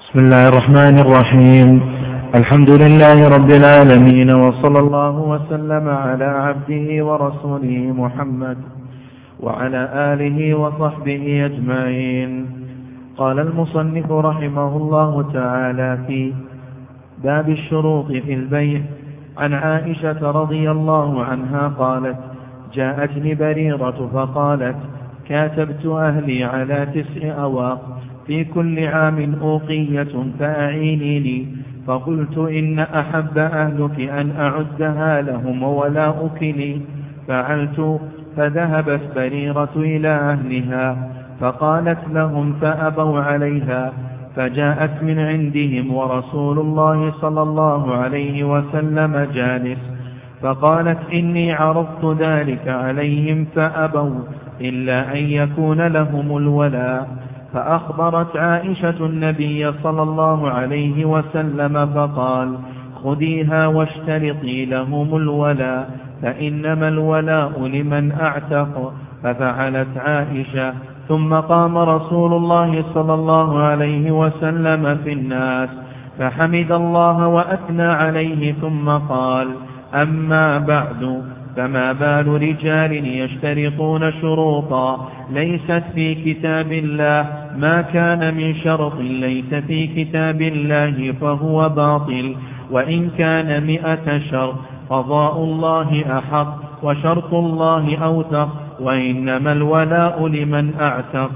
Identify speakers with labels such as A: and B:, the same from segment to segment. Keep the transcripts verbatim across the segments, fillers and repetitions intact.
A: بسم الله الرحمن الرحيم. الحمد لله رب العالمين، وصلى الله وسلم على عبده ورسوله محمد وعلى آله وصحبه أجمعين. قال المصنف رحمه الله تعالى في باب الشروط في البيع عن عائشة رضي الله عنها قالت: جاءتني بريرة فقالت: كاتبت أهلي على تسع أواق، في كل عام أوقية فأعيني لي. فقلت: إن أحب أهلك أن أعدها لهم وولاؤك لي. فعلت، فذهبت بريرة إلى أهلها فقالت لهم فأبوا عليها، فجاءت من عندهم ورسول الله صلى الله عليه وسلم جالس، فقالت: إني عرضت ذلك عليهم فأبوا إلا أن يكون لهم الولاء. فأخبرت عائشة النبي صلى الله عليه وسلم فقال: خذيها واشترطي لهم الولاء، فإنما الولاء لمن أعتق. ففعلت عائشة، ثم قام رسول الله صلى الله عليه وسلم في الناس فحمد الله وأثنى عليه، ثم قال: أما بعد، فما بال رجال يشترطون شروطا ليست في كتاب الله، ما كان من شرط ليس في كتاب الله فهو باطل، وإن كان مئة شرط قضاء الله أحق وشرط الله أوثق، وإنما الولاء لمن أعتق.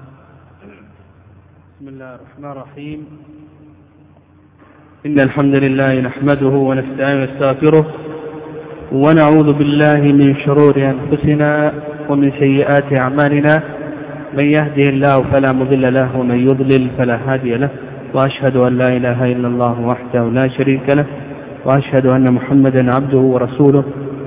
B: بسم الله الرحمن الرحيم. إن الحمد لله نحمده ونستعين ونستغفره، ونعوذ بالله من شرور أنفسنا ومن سيئات أعمالنا، من يهده الله فلا مضل له ومن يضلل فلا هادي له، وأشهد أن لا إله إلا الله وحده لا شريك له، وأشهد أن محمدا عبده ورسوله.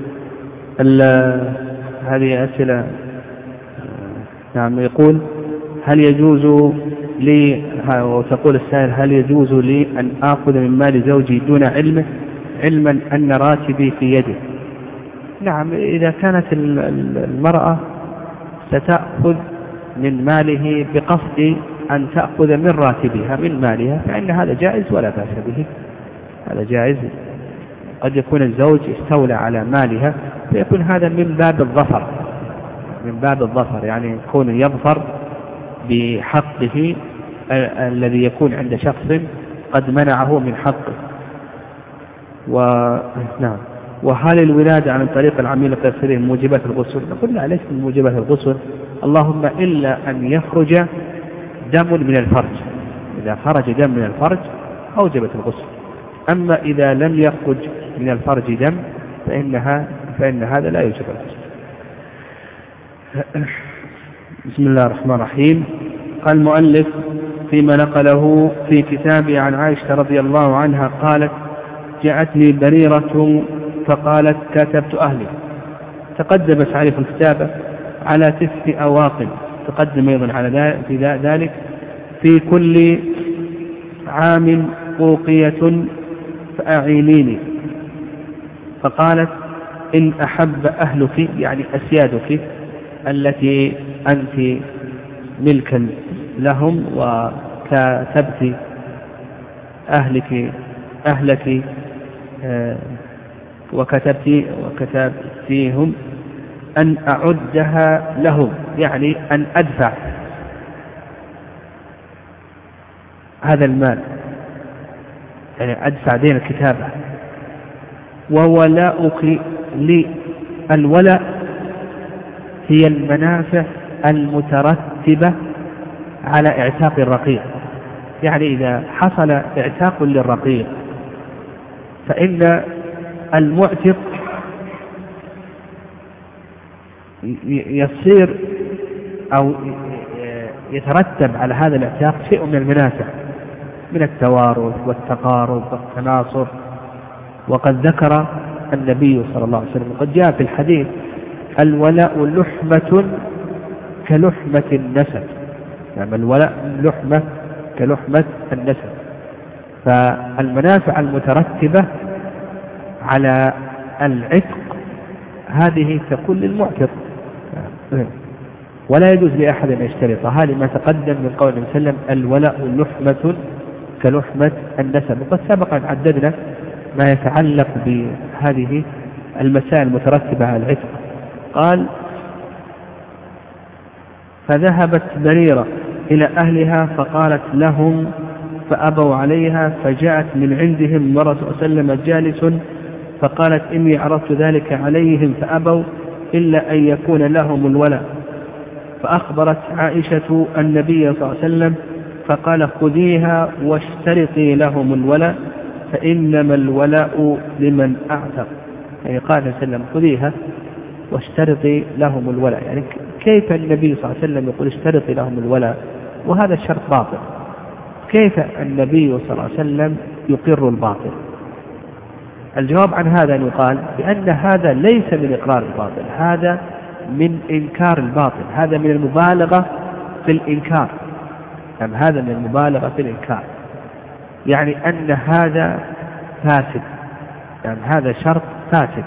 B: هذه أسئلة. نعم، يقول: هل يجوز لي، وتقول السائل: هل يجوز لي أن آخذ من مال زوجي دون علمه، علما أن راتبي في يده؟ نعم، إذا كانت المرأة ستأخذ من ماله بقصد أن تأخذ من راتبها من مالها فإن هذا جائز ولا بأس به، هذا جائز. قد يكون الزوج استولى على مالها فيكون هذا من باب الظفر، من باب الظفر يعني يكون يظفر بحقه الذي يكون عند شخص قد منعه من حقه. ونعم، وهل الولادة عن طريق العميل القيصري من موجبات الغسل؟ نقول لا، ليس من موجبات الغسل، اللهم إلا أن يخرج دم من الفرج. إذا خرج دم من الفرج أوجبت الغسل، أما إذا لم يخرج من الفرج دم فإنها فإن هذا لا يوجب الغسل. بسم الله الرحمن الرحيم. قال المؤلف فيما نقله في كتابه عن عائشة رضي الله عنها قالت: جاءتني بريرة فقالت: كتبت أهلي. تقدم تعريف الكتابة على تسع أواق، تقدم أيضا على ذلك: في كل عام أوقية فأعينيني. فقالت: إن أحب أهلك يعني أسيادك التي أنت ملكا لهم، وكتبت أهلك أهلك آه وكتبت وكتبتيهم أن أعدها لهم، يعني أن أدفع هذا المال، يعني أدفع دين الكتابة. وولاؤك لي، الولاء هي المنافع المترتبة على اعتاق الرقيق، يعني إذا حصل اعتاق للرقيق فإن المعتق يصير أو يترتب على هذا الاعتاق شيء من المنافع، من التوارث والتقارب والتناصر. وقد ذكر النبي صلى الله عليه وسلم، قد جاء في الحديث: الولاء لحمة كلحمة النسب، يعني الولاء لحمة كلحمة النسب. فالمنافع المترتبة على العتق هذه تكون للمعتق، ولا يجوز لأحد أن يشترطها، لما تقدم من قول النبي صلى الله عليه وسلم: الولاء لحمة كلحمة النسب. وقد سبق أن عددنا ما يتعلق بهذه المسائل المترتبة على العتق. قال: فذهبت بريرة إلى أهلها فقالت لهم فأبوا عليها، فجاءت من عندهم ورسول صلى الله عليه وسلم جالس فقالت: إني عرضت ذلك عليهم فأبوا إلا أن يكون لهم الولاء. فأخبرت عائشة النبي صلى الله عليه وسلم فقال: خذيها واشترطي لهم الولاء فإنما الولاء لمن أعتق. يعني قال صلى الله عليه وسلم: خذيها واشترطي لهم الولاء. يعني كيف النبي صلى الله عليه وسلم يقول اشترطي لهم الولاء وهذا الشرط باطل؟ كيف النبي صلى الله عليه وسلم يقر الباطل؟ الجواب عن هذا أن يقال بأن هذا ليس من إقرار الباطل، هذا من إنكار الباطل، هذا من المبالغة في الإنكار. يعني هذا من المبالغة في الإنكار، يعني أن هذا فاسد، يعني هذا شرط فاسد،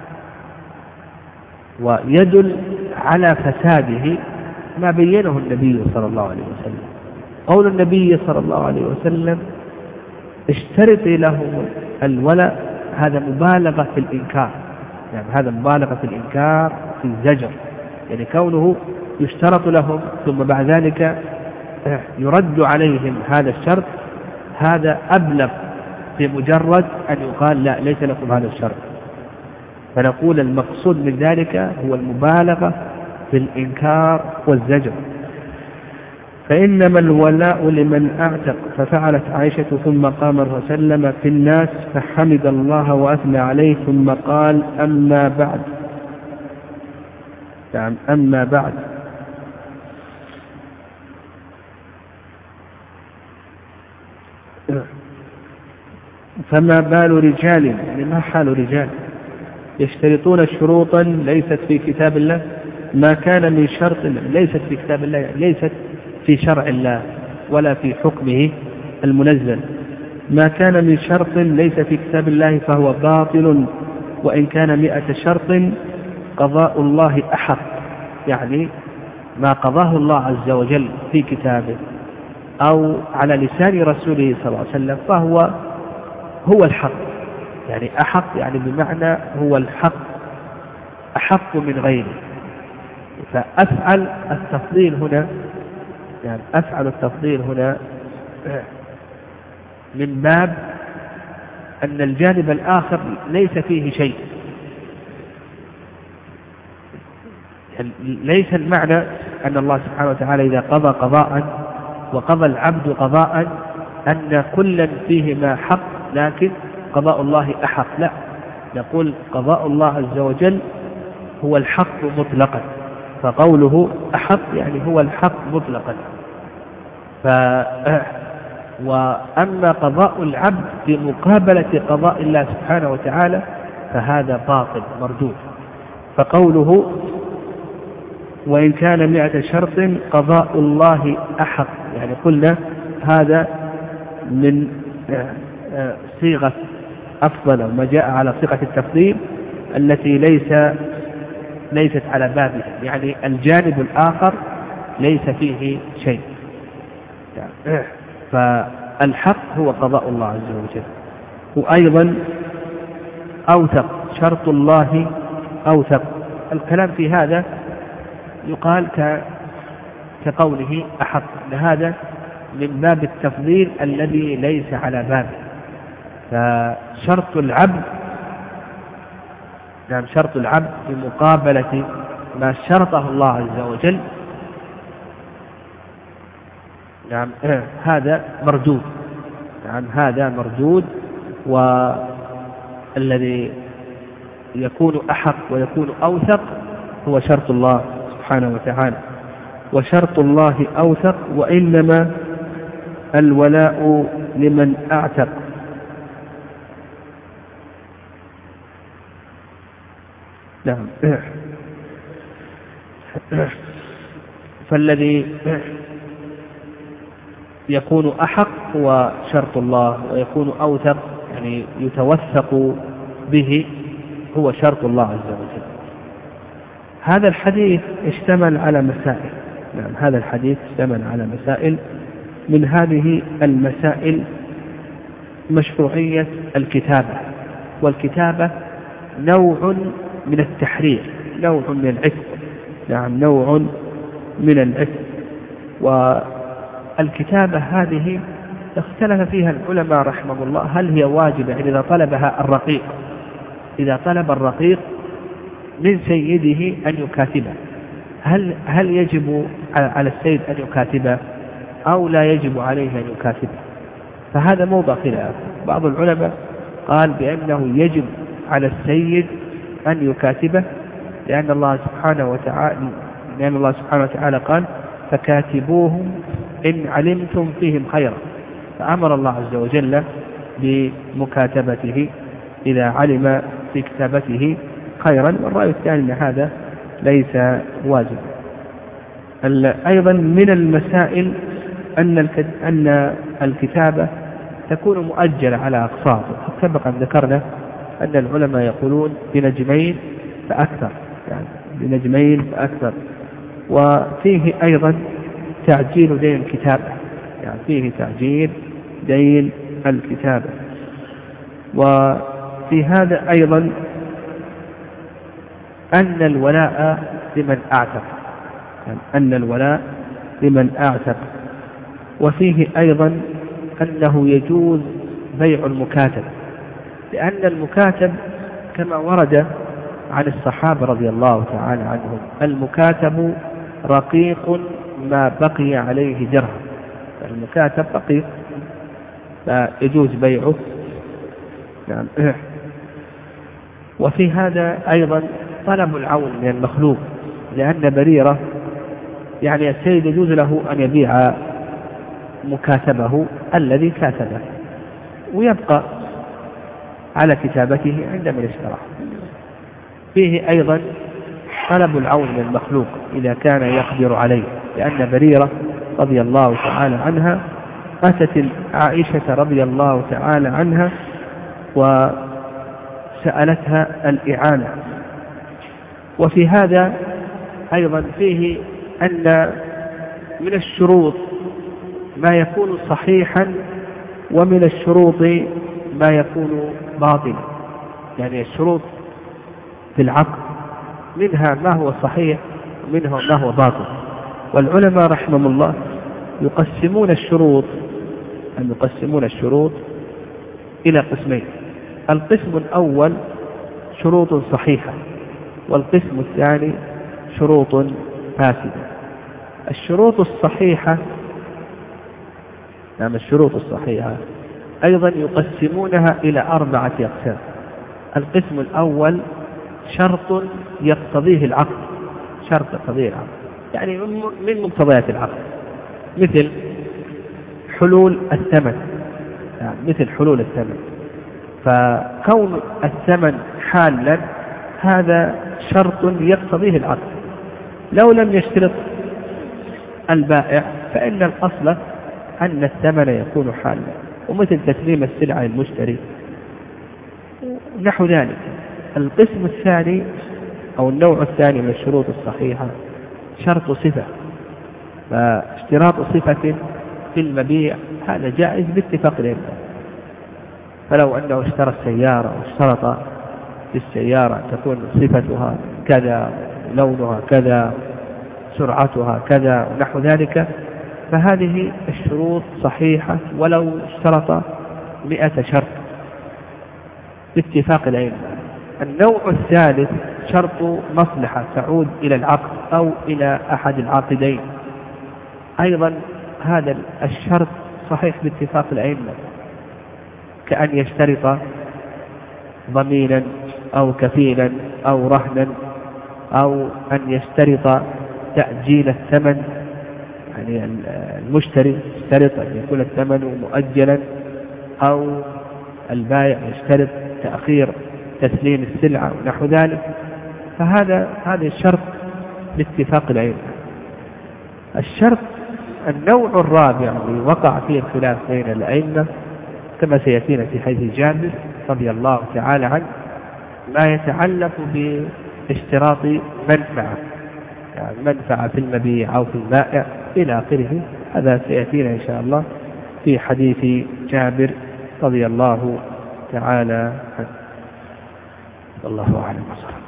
B: ويدل على فساده ما بينه النبي صلى الله عليه وسلم. قول النبي صلى الله عليه وسلم: اشترطي لهم الولاء، هذا مبالغة في الإنكار، يعني هذا مبالغة في الإنكار في الزجر. يعني كونه يشترط لهم ثم بعد ذلك يرد عليهم هذا الشرط، هذا أبلغ في مجرد أن يقال لا ليس لكم هذا الشرط. فنقول المقصود من ذلك هو المبالغة في الإنكار والزجر. فإنما الولاء لمن أعتق. ففعلت عائشة ثم قام الرسول صلى الله عليه وسلم في الناس فحمد الله وأثنى عليه ثم قال: أما بعد يعني أما بعد فما بال رجال، يعني ما حال رجال يشترطون شروطا ليست في كتاب الله، ما كان من شرط ليست في كتاب الله، يعني ليست في شرع الله ولا في حكمه المنزل. ما كان من شرط ليس في كتاب الله فهو باطل، وإن كان مئة شرط قضاء الله أحق. يعني ما قضاه الله عز وجل في كتابه أو على لسان رسوله صلى الله عليه وسلم فهو هو الحق. يعني أحق يعني بمعنى هو الحق أحق من غيره. فأفعل التفضيل هنا، يعني أفعل التفضيل هنا من باب أن الجانب الآخر ليس فيه شيء. يعني ليس المعنى أن الله سبحانه وتعالى إذا قضى قضاء وقضى العبد قضاء أن كلا فيهما حق لكن قضاء الله أحق، لا، نقول قضاء الله عز وجل هو الحق مطلقا، فقوله أحق يعني هو الحق مطلقا. ف... وأما قضاء العبد في مقابلة قضاء الله سبحانه وتعالى فهذا باطل مردود. فقوله وإن كان مئة شرط قضاء الله أحق، يعني قلنا هذا من صيغة أفضل وما جاء على صيغة التفضيل التي ليس ليست على بابها، يعني الجانب الآخر ليس فيه شيء. فالحق هو قضاء الله عز وجل. وأيضا أوثق، شرط الله أوثق. الكلام في هذا يقال كقوله أحق، لهذا من باب التفضيل الذي ليس على بابه. فشرط العبد نعم شرط العبد في مقابلة ما شرطه الله عز وجل نعم هذا مردود، نعم هذا مردود. والذي يكون أحق ويكون أوثق هو شرط الله سبحانه وتعالى. وشرط الله أوثق، وإنما الولاء لمن أعتق. نعم. فالذي يكون أحق هو شرط الله، ويكون أوثق يعني يتوثق به هو شرط الله عز وجل. هذا الحديث اشتمل على مسائل، نعم هذا الحديث اشتمل على مسائل. من هذه المسائل مشروعية الكتابة، والكتابة نوع من التحرير، نوع من العتق، نعم نوع من العتق. والكتابة هذه اختلف فيها العلماء رحمه الله هل هي واجبة إذا طلبها الرقيق، إذا طلب الرقيق من سيده أن يكاتبه، هل هل يجب على السيد أن يكاتبه أو لا يجب عليه أن يكاتبه؟ فهذا موضع خلاف. بعض العلماء قال بأنه يجب على السيد أن يكاتبه، لأن الله سبحانه وتعالى لأن الله سبحانه وتعالى قال فكاتبوهم إن علمتم فيهم خيرا، فأمر الله عز وجل بمكاتبته إذا علم في كتابته خيرا. والرأي الثاني أن هذا ليس واجب. أيضا من المسائل أن أن الكتابة تكون مؤجلة على أقساط، سبق أن ذكرنا أن العلماء يقولون بنجمين فأكثر، يعني بنجمين فأكثر. وفيه أيضا تعجيل دين الكتابة، يعني فيه تعجيل دين الكتابة. وفي هذا أيضا أن الولاء لمن أعتق، يعني أن الولاء لمن أعتق. وفيه أيضا أنه يجوز بيع المكاتب، لأن المكاتب كما ورد عن الصحابة رضي الله تعالى عنهم المكاتب رقيق ما بقي عليه درهم، المكاتب رقيق فيجوز بيعه. نعم. وفي هذا أيضا طلب العون من المخلوق، لأن بريرة يعني السيد يجوز له أن يبيع مكاتبه الذي كاتبه ويبقى على كتابته عندما اشتراه. فيه أيضا طلب العون من المخلوق إذا كان يقدر عليه، لأن بريرة رضي الله تعالى عنها أتت عائشة رضي الله تعالى عنها وسألتها الإعانة. وفي هذا أيضا فيه أن من الشروط ما يكون صحيحا ومن الشروط ما يكون باطلا، يعني الشروط في العقد منها ما هو صحيح ومنها ما هو باطل. والعلماء رحمهم الله يقسمون الشروط أن يقسمون الشروط إلى قسمين: القسم الأول شروط صحيحة، والقسم الثاني شروط فاسدة. الشروط الصحيحة نعم الشروط الصحيحة أيضا يقسمونها إلى أربعة أقسام. القسم الأول شرط يقتضيه العقد، شرط يقتضيه العقد يعني من مقتضيات العقد، مثل حلول الثمن، يعني مثل حلول الثمن. فكون الثمن حالا هذا شرط يقتضيه العقد، لو لم يشترط البائع فإن الأصل أن الثمن يكون حالا. ومثل تسليم السلعة للمشتري نحو ذلك. القسم الثاني أو النوع الثاني من الشروط الصحيحة شرط صفة، فاشتراط صفة في المبيع هذا جائز باتفاق العلماء. فلو أنه اشترى السيارة واشترط في السيارة تكون صفتها كذا، لونها كذا، سرعتها كذا ونحو ذلك، فهذه الشروط صحيحة ولو اشترط مئة شرط باتفاق العلماء. النوع الثالث شرط مصلحة تعود إلى العقد أو إلى أحد العاقدين، أيضا هذا الشرط صحيح باتفاق العلماء، كأن يشترط ضمينا أو كفيلا أو رهنا، أو أن يشترط تأجيل الثمن، يعني المشتري يشترط أن يكون الثمن مؤجلا، أو البائع يشترط تأخير تسليم السلعة ونحو ذلك. فهذا هذا الشرط باتفاق العلم. الشرط النوع الرابع الذي وقع فيه الخلاف بين الأئمة كما سيأتينا في حديث جابر رضي الله تعالى عنه، ما يتعلق باشتراط منفعة، يعني منفعة في المبيع أو في البائع إلى آخره. هذا سيأتينا إن شاء الله في حديث جابر رضي الله تعالى عنه. الله أعلم.